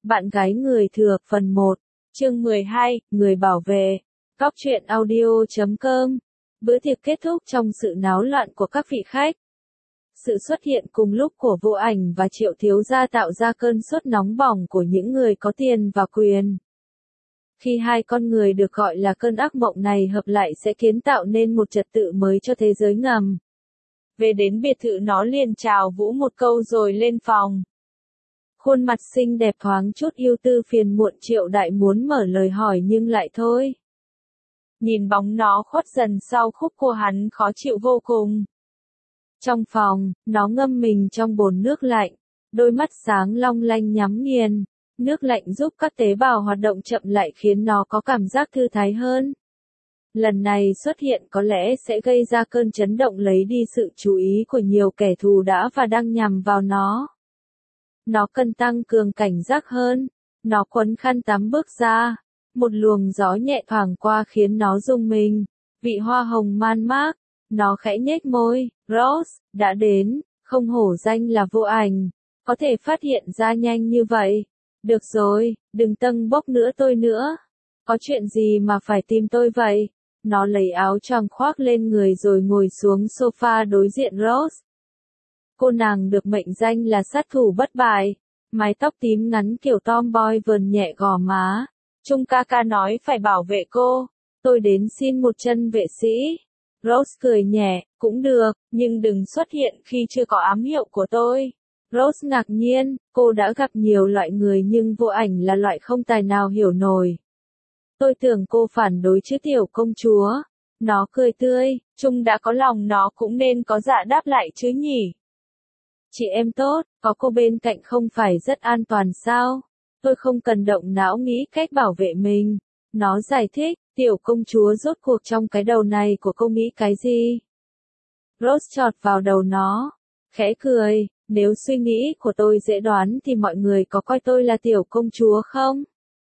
Bạn gái người thừa phần 1, chương 12, người bảo vệ. Góc truyện audio.com. Bữa tiệc kết thúc trong sự náo loạn của các vị khách. Sự xuất hiện cùng lúc của Vô Ảnh và Triệu thiếu gia tạo ra cơn sốt nóng bỏng của những người có tiền và quyền. Khi hai con người được gọi là cơn ác mộng này hợp lại sẽ kiến tạo nên một trật tự mới cho thế giới ngầm. Về đến biệt thự nó liền chào Vũ một câu rồi lên phòng. Khuôn mặt xinh đẹp thoáng chút ưu tư phiền muộn Triệu Đại muốn mở lời hỏi nhưng lại thôi. Nhìn bóng nó khuất dần sau khúc cua hắn khó chịu vô cùng. Trong phòng, nó ngâm mình trong bồn nước lạnh, đôi mắt sáng long lanh nhắm nghiền. Nước lạnh giúp các tế bào hoạt động chậm lại khiến nó có cảm giác thư thái hơn. Lần này xuất hiện có lẽ sẽ gây ra cơn chấn động lấy đi sự chú ý của nhiều kẻ thù đã và đang nhằm vào nó. Nó cần tăng cường cảnh giác hơn. Nó quấn khăn tắm bước ra. Một luồng gió nhẹ thoảng qua khiến nó rung mình. Vị hoa hồng man mác. Nó khẽ nhếch môi. Rose, đã đến, không hổ danh là Vô Ảnh. Có thể phát hiện ra nhanh như vậy. Được rồi, đừng tâng bốc nữa tôi nữa. Có chuyện gì mà phải tìm tôi vậy? Nó lấy áo choàng khoác lên người rồi ngồi xuống sofa đối diện Rose. Cô nàng được mệnh danh là sát thủ bất bại. Mái tóc tím ngắn kiểu tomboy vờn nhẹ gò má. Trung ca ca nói phải bảo vệ cô. Tôi đến xin một chân vệ sĩ. Rose cười nhẹ, cũng được, nhưng đừng xuất hiện khi chưa có ám hiệu của tôi. Rose ngạc nhiên, cô đã gặp nhiều loại người nhưng Vô Ảnh là loại không tài nào hiểu nổi. Tôi tưởng cô phản đối chứ tiểu công chúa. Nó cười tươi, Trung đã có lòng nó cũng nên có dạ đáp lại chứ nhỉ. Chị em tốt, có cô bên cạnh không phải rất an toàn sao? Tôi không cần động não nghĩ cách bảo vệ mình. Nó giải thích, tiểu công chúa rốt cuộc trong cái đầu này của cô nghĩ cái gì? Rose chọt vào đầu nó, khẽ cười, nếu suy nghĩ của tôi dễ đoán thì mọi người có coi tôi là tiểu công chúa không?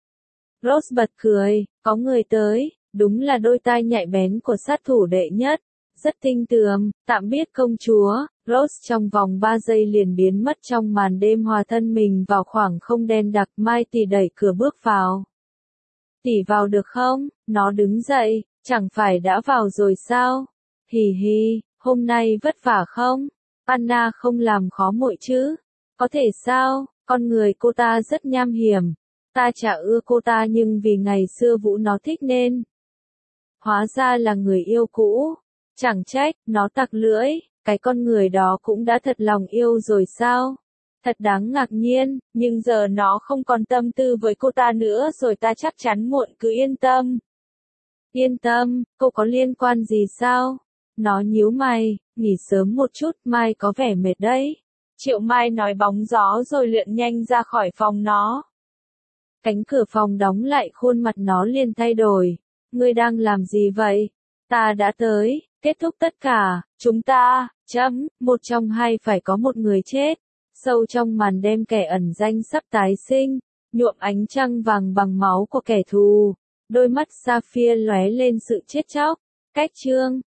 Rose bật cười, có người tới, đúng là đôi tai nhạy bén của sát thủ đệ nhất. Rất tinh tường, tạm biết công chúa. Rose trong vòng 3 giây liền biến mất trong màn đêm hòa thân mình vào khoảng không đen đặc. Mai tỷ đẩy cửa bước vào. Tỷ vào được không? Nó đứng dậy, chẳng phải đã vào rồi sao? Hì hì, hôm nay vất vả không? Anna không làm khó muội chứ? Có thể sao? Con người cô ta rất nham hiểm. Ta chả ưa cô ta nhưng vì ngày xưa Vũ nó thích nên. Hóa ra là người yêu cũ. Chẳng trách, nó tặc lưỡi, cái con người đó cũng đã thật lòng yêu rồi sao? Thật đáng ngạc nhiên, nhưng giờ nó không còn tâm tư với cô ta nữa rồi ta chắc chắn muộn cứ yên tâm. Yên tâm, cô có liên quan gì sao? Nó nhíu mày, nghỉ sớm một chút, mai có vẻ mệt đấy. Triệu Mai nói bóng gió rồi lượn nhanh ra khỏi phòng nó. Cánh cửa phòng đóng lại khuôn mặt nó liền thay đổi. Ngươi đang làm gì vậy? Ta đã tới, kết thúc tất cả, chúng ta, một trong hai phải có một người chết. Sâu trong màn đêm kẻ ẩn danh sắp tái sinh, nhuộm ánh trăng vàng bằng máu của kẻ thù. Đôi mắt sapphire lóe lên sự chết chóc. Cách chương